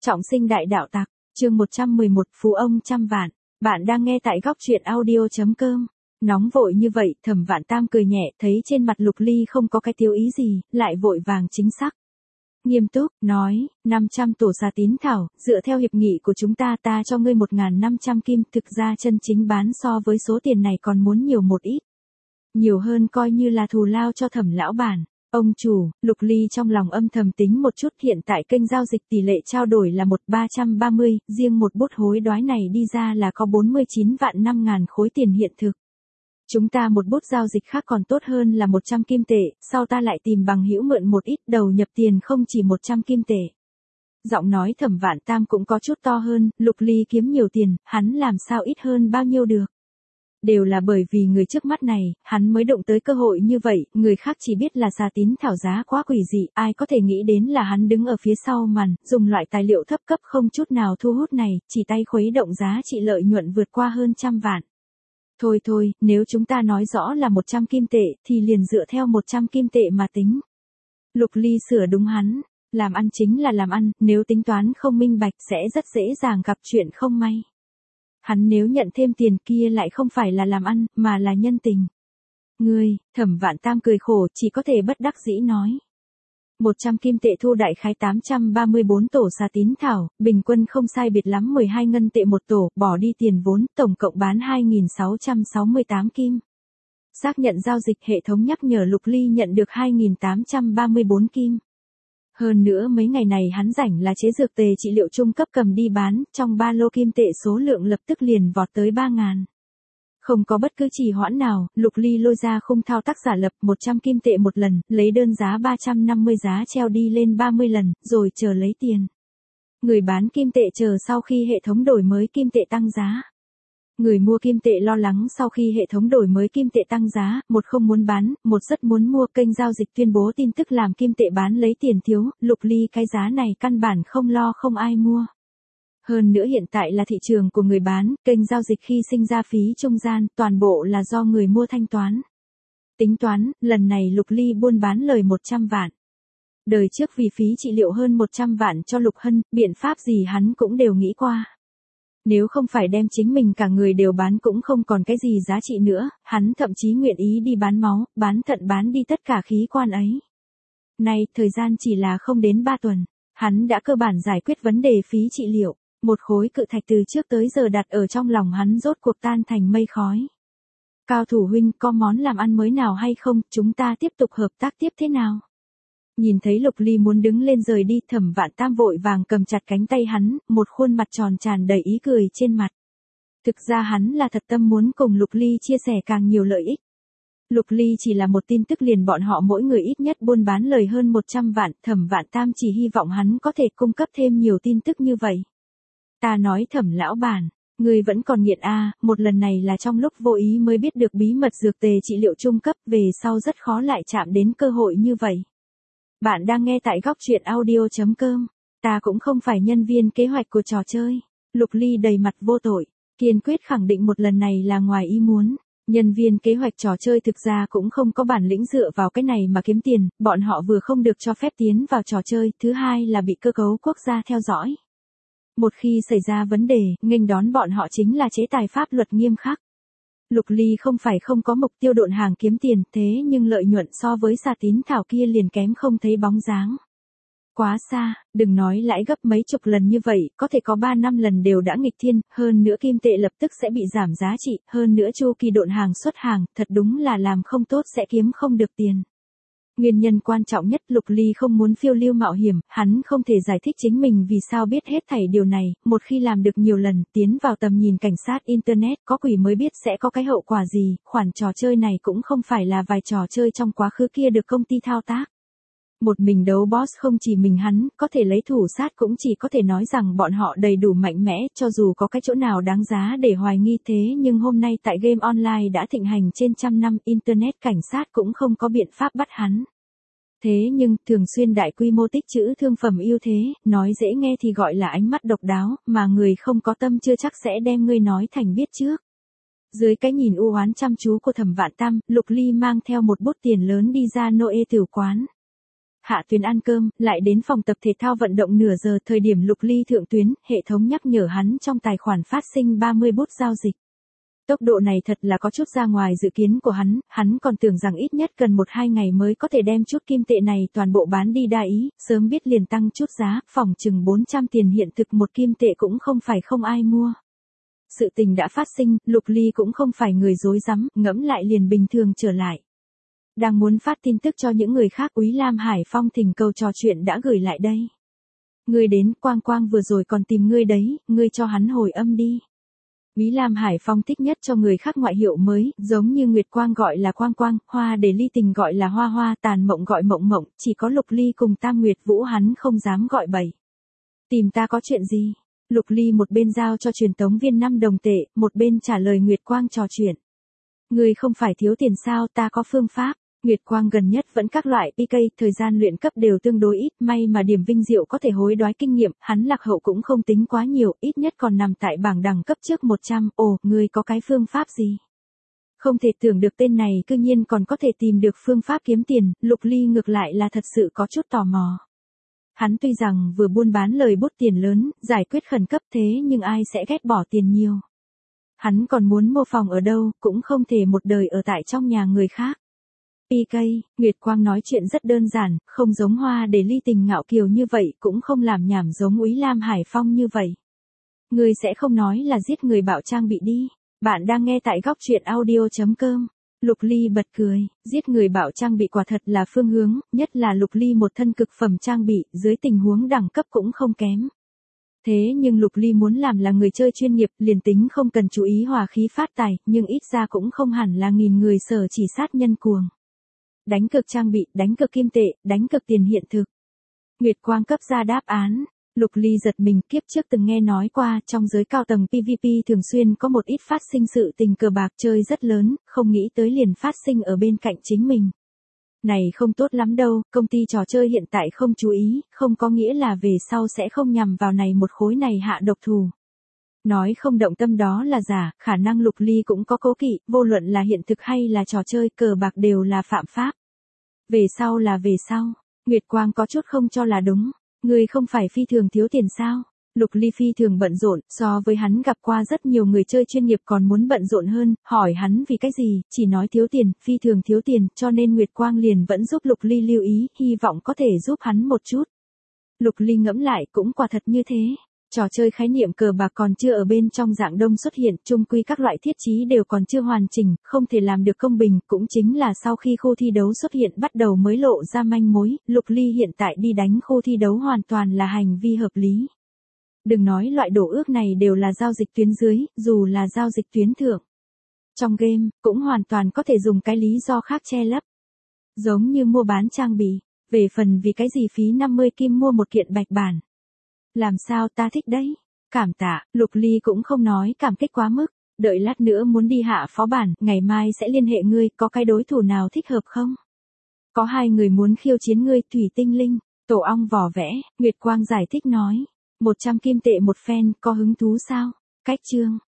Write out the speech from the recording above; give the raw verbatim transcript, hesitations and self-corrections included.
Trọng sinh đại đạo tặc, chương một trăm mười một, phú ông trăm vạn. Bạn đang nghe tại góc truyện audio.com. Nóng vội như vậy, Thẩm Vạn Tam cười nhẹ, thấy trên mặt Lục Ly không có cái tiêu ý gì, lại vội vàng chính xác. Nghiêm túc, nói, năm trăm tổ xà tín thảo, dựa theo hiệp nghị của chúng ta ta cho ngươi một nghìn năm trăm kim, thực ra chân chính bán so với số tiền này còn muốn nhiều một ít. Nhiều hơn coi như là thù lao cho Thẩm lão bản. Ông chủ, Lục Ly trong lòng âm thầm tính một chút, hiện tại kênh giao dịch tỷ lệ trao đổi là một ba trăm ba mươi, riêng một bút hối đoái này đi ra là có bốn mươi chín vạn năm ngàn khối tiền hiện thực. Chúng ta một bút giao dịch khác còn tốt hơn là một trăm kim tệ, sau ta lại tìm bằng hữu mượn một ít, đầu nhập tiền không chỉ một trăm kim tệ. Giọng nói Thẩm Vạn Tam cũng có chút to hơn, Lục Ly kiếm nhiều tiền, hắn làm sao ít hơn bao nhiêu được. Đều là bởi vì người trước mắt này, hắn mới động tới cơ hội như vậy, người khác chỉ biết là xà tín thảo giá quá quỷ dị, ai có thể nghĩ đến là hắn đứng ở phía sau màn, dùng loại tài liệu thấp cấp không chút nào thu hút này, chỉ tay khuấy động giá trị lợi nhuận vượt qua hơn trăm vạn. Thôi thôi, nếu chúng ta nói rõ là một trăm kim tệ, thì liền dựa theo một trăm kim tệ mà tính. Lục Ly sửa đúng hắn, làm ăn chính là làm ăn, nếu tính toán không minh bạch sẽ rất dễ dàng gặp chuyện không may. Hắn nếu nhận thêm tiền kia lại không phải là làm ăn, mà là nhân tình. Ngươi, Thẩm Vạn Tam cười khổ, chỉ có thể bất đắc dĩ nói. một trăm kim tệ thu đại khái tám trăm ba mươi bốn tổ xà tín thảo, bình quân không sai biệt lắm mười hai ngân tệ một tổ, bỏ đi tiền vốn, tổng cộng bán hai nghìn sáu trăm sáu mươi tám kim. Xác nhận giao dịch, hệ thống nhắc nhở Lục Ly nhận được hai nghìn tám trăm ba mươi bốn kim. Hơn nữa mấy ngày này hắn rảnh là chế dược tề trị liệu trung cấp cầm đi bán, trong ba lô kim tệ số lượng lập tức liền vọt tới ba ngàn. Không có bất cứ trì hoãn nào, Lục Ly lôi ra khung thao tác giả lập một trăm kim tệ một lần, lấy đơn giá ba trăm năm mươi giá treo đi lên ba mươi lần, rồi chờ lấy tiền. Người bán kim tệ chờ sau khi hệ thống đổi mới kim tệ tăng giá. Người mua kim tệ lo lắng sau khi hệ thống đổi mới kim tệ tăng giá, một không muốn bán, một rất muốn mua. Kênh giao dịch tuyên bố tin tức làm kim tệ bán lấy tiền thiếu, Lục Ly cái giá này căn bản không lo không ai mua. Hơn nữa hiện tại là thị trường của người bán, kênh giao dịch khi sinh ra phí trung gian, toàn bộ là do người mua thanh toán. Tính toán, lần này Lục Ly buôn bán lời một trăm vạn. Đời trước vì phí trị liệu hơn một trăm vạn cho Lục Hân, biện pháp gì hắn cũng đều nghĩ qua. Nếu không phải đem chính mình cả người đều bán cũng không còn cái gì giá trị nữa, hắn thậm chí nguyện ý đi bán máu, bán thận, bán đi tất cả khí quan ấy. Nay, thời gian chỉ là không đến ba tuần, hắn đã cơ bản giải quyết vấn đề phí trị liệu. Một khối cự thạch từ trước tới giờ đặt ở trong lòng hắn rốt cuộc tan thành mây khói. Cao thủ huynh, có món làm ăn mới nào hay không, chúng ta tiếp tục hợp tác tiếp thế nào? Nhìn thấy Lục Ly muốn đứng lên rời đi, Thẩm Vạn Tam vội vàng cầm chặt cánh tay hắn, một khuôn mặt tròn tràn đầy ý cười trên mặt. Thực ra hắn là thật tâm muốn cùng Lục Ly chia sẻ càng nhiều lợi ích. Lục Ly chỉ là một tin tức liền bọn họ mỗi người ít nhất buôn bán lời hơn một trăm vạn, Thẩm Vạn Tam chỉ hy vọng hắn có thể cung cấp thêm nhiều tin tức như vậy. Ta nói Thẩm lão bản, người vẫn còn nghiện a, à, một lần này là trong lúc vô ý mới biết được bí mật dược tề trị liệu trung cấp, về sau rất khó lại chạm đến cơ hội như vậy. Bạn đang nghe tại góc truyện audio.com, ta cũng không phải nhân viên kế hoạch của trò chơi. Lục Ly đầy mặt vô tội, kiên quyết khẳng định một lần này là ngoài ý muốn. Nhân viên kế hoạch trò chơi thực ra cũng không có bản lĩnh dựa vào cái này mà kiếm tiền, bọn họ vừa không được cho phép tiến vào trò chơi, thứ hai là bị cơ cấu quốc gia theo dõi. Một khi xảy ra vấn đề, nghênh đón bọn họ chính là chế tài pháp luật nghiêm khắc. Lục Ly không phải không có mục tiêu độn hàng kiếm tiền, thế nhưng lợi nhuận so với xà tín thảo kia liền kém không thấy bóng dáng. Quá xa, đừng nói lãi gấp mấy chục lần như vậy, có thể có ba năm lần đều đã nghịch thiên, hơn nữa kim tệ lập tức sẽ bị giảm giá trị, hơn nữa chu kỳ độn hàng xuất hàng, thật đúng là làm không tốt sẽ kiếm không được tiền. Nguyên nhân quan trọng nhất, Lục Ly không muốn phiêu lưu mạo hiểm, hắn không thể giải thích chính mình vì sao biết hết thảy điều này, một khi làm được nhiều lần, tiến vào tầm nhìn cảnh sát Internet, có quỷ mới biết sẽ có cái hậu quả gì, khoản trò chơi này cũng không phải là vài trò chơi trong quá khứ kia được công ty thao tác. Một mình đấu boss không chỉ mình hắn, có thể lấy thủ sát cũng chỉ có thể nói rằng bọn họ đầy đủ mạnh mẽ, cho dù có cái chỗ nào đáng giá để hoài nghi thế nhưng hôm nay tại game online đã thịnh hành trên trăm năm, Internet cảnh sát cũng không có biện pháp bắt hắn. Thế nhưng, thường xuyên đại quy mô tích trữ thương phẩm ưu thế, nói dễ nghe thì gọi là ánh mắt độc đáo, mà người không có tâm chưa chắc sẽ đem ngươi nói thành biết trước. Dưới cái nhìn u oán chăm chú của Thẩm Vạn Tam, Lục Ly mang theo một bút tiền lớn đi ra Noe tử quán. hạ tuyến ăn cơm, lại đến phòng tập thể thao vận động nửa giờ, thời điểm Lục Ly thượng tuyến, hệ thống nhắc nhở hắn trong tài khoản phát sinh ba mươi bút giao dịch. Tốc độ này thật là có chút ra ngoài dự kiến của hắn, hắn còn tưởng rằng ít nhất cần một hai ngày mới có thể đem chút kim tệ này toàn bộ bán đi đa ý, sớm biết liền tăng chút giá, phòng chừng bốn trăm tiền hiện thực một kim tệ cũng không phải không ai mua. Sự tình đã phát sinh, Lục Ly cũng không phải người dối rắm, ngẫm lại liền bình thường trở lại. Đang muốn phát tin tức cho những người khác, Úy Lam Hải Phong thỉnh cầu trò chuyện đã gửi lại đây. Ngươi đến, Quang Quang vừa rồi còn tìm ngươi đấy, ngươi cho hắn hồi âm đi. Úy Lam Hải Phong thích nhất cho người khác ngoại hiệu mới, giống như Nguyệt Quang gọi là Quang Quang, Hoa để ly tình gọi là Hoa Hoa, Tàn Mộng gọi Mộng Mộng, chỉ có Lục Ly cùng Tam Nguyệt Vũ hắn không dám gọi bậy. Tìm ta có chuyện gì? Lục Ly một bên giao cho truyền tống viên năm đồng tệ, một bên trả lời Nguyệt Quang trò chuyện. Ngươi không phải thiếu tiền sao, ta có phương pháp. Nguyệt Quang gần nhất vẫn các loại pê ca, thời gian luyện cấp đều tương đối ít, may mà điểm vinh diệu có thể hối đoái kinh nghiệm, hắn lạc hậu cũng không tính quá nhiều, ít nhất còn nằm tại bảng đẳng cấp trước một trăm, ồ, ngươi có cái phương pháp gì? Không thể tưởng được tên này cư nhiên còn có thể tìm được phương pháp kiếm tiền, Lục Ly ngược lại là thật sự có chút tò mò. Hắn tuy rằng vừa buôn bán lời bút tiền lớn, giải quyết khẩn cấp thế nhưng ai sẽ ghét bỏ tiền nhiều. Hắn còn muốn mua phòng ở đâu, cũng không thể một đời ở tại trong nhà người khác. pê ca, Nguyệt Quang nói chuyện rất đơn giản, không giống Hoa để ly tình ngạo kiều như vậy, cũng không làm nhảm giống Úy Lam Hải Phong như vậy. Ngươi sẽ không nói là giết người bạo trang bị đi. Bạn đang nghe tại góc truyện audio chấm com. Lục Ly bật cười, giết người bạo trang bị quả thật là phương hướng, nhất là Lục Ly một thân cực phẩm trang bị, dưới tình huống đẳng cấp cũng không kém. Thế nhưng Lục Ly muốn làm là người chơi chuyên nghiệp, liền tính không cần chú ý hòa khí phát tài, nhưng ít ra cũng không hẳn là nghìn người sở chỉ sát nhân cuồng. Đánh cược trang bị, đánh cược kim tệ, đánh cược tiền hiện thực. Nguyệt Quang cấp ra đáp án. Lục Ly giật mình, kiếp trước từng nghe nói qua, trong giới cao tầng pê vê pê thường xuyên có một ít phát sinh sự tình cờ bạc chơi rất lớn, không nghĩ tới liền phát sinh ở bên cạnh chính mình. Này không tốt lắm đâu, công ty trò chơi hiện tại không chú ý, không có nghĩa là về sau sẽ không nhằm vào này một khối này hạ độc thủ. Nói không động tâm đó là giả, khả năng Lục Ly cũng có cố kỵ, vô luận là hiện thực hay là trò chơi, cờ bạc đều là phạm pháp. Về sau là về sau, Nguyệt Quang có chút không cho là đúng, ngươi không phải phi thường thiếu tiền sao? Lục Ly phi thường bận rộn, so với hắn gặp qua rất nhiều người chơi chuyên nghiệp còn muốn bận rộn hơn, hỏi hắn vì cái gì, chỉ nói thiếu tiền, phi thường thiếu tiền, cho nên Nguyệt Quang liền vẫn giúp Lục Ly lưu ý, hy vọng có thể giúp hắn một chút. Lục Ly ngẫm lại cũng quả thật như thế. Trò chơi khái niệm cờ bạc còn chưa ở bên trong dạng đông xuất hiện, chung quy các loại thiết chí đều còn chưa hoàn chỉnh, không thể làm được công bình, cũng chính là sau khi khu thi đấu xuất hiện bắt đầu mới lộ ra manh mối, Lục Ly hiện tại đi đánh khu thi đấu hoàn toàn là hành vi hợp lý. Đừng nói loại đổ ước này đều là giao dịch tuyến dưới, dù là giao dịch tuyến thượng. Trong game, cũng hoàn toàn có thể dùng cái lý do khác che lấp. Giống như mua bán trang bị, về phần vì cái gì phí năm mươi kim mua một kiện bạch bản. Làm sao ta thích đấy. Cảm tạ, Lục Ly cũng không nói cảm kích quá mức. Đợi lát nữa muốn đi hạ phó bản, ngày mai sẽ liên hệ ngươi, có cái đối thủ nào thích hợp không? Có hai người muốn khiêu chiến ngươi, Thủy Tinh Linh, Tổ Ong Vỏ Vẽ, Nguyệt Quang giải thích nói. một trăm kim tệ một phen, có hứng thú sao? Cách chương.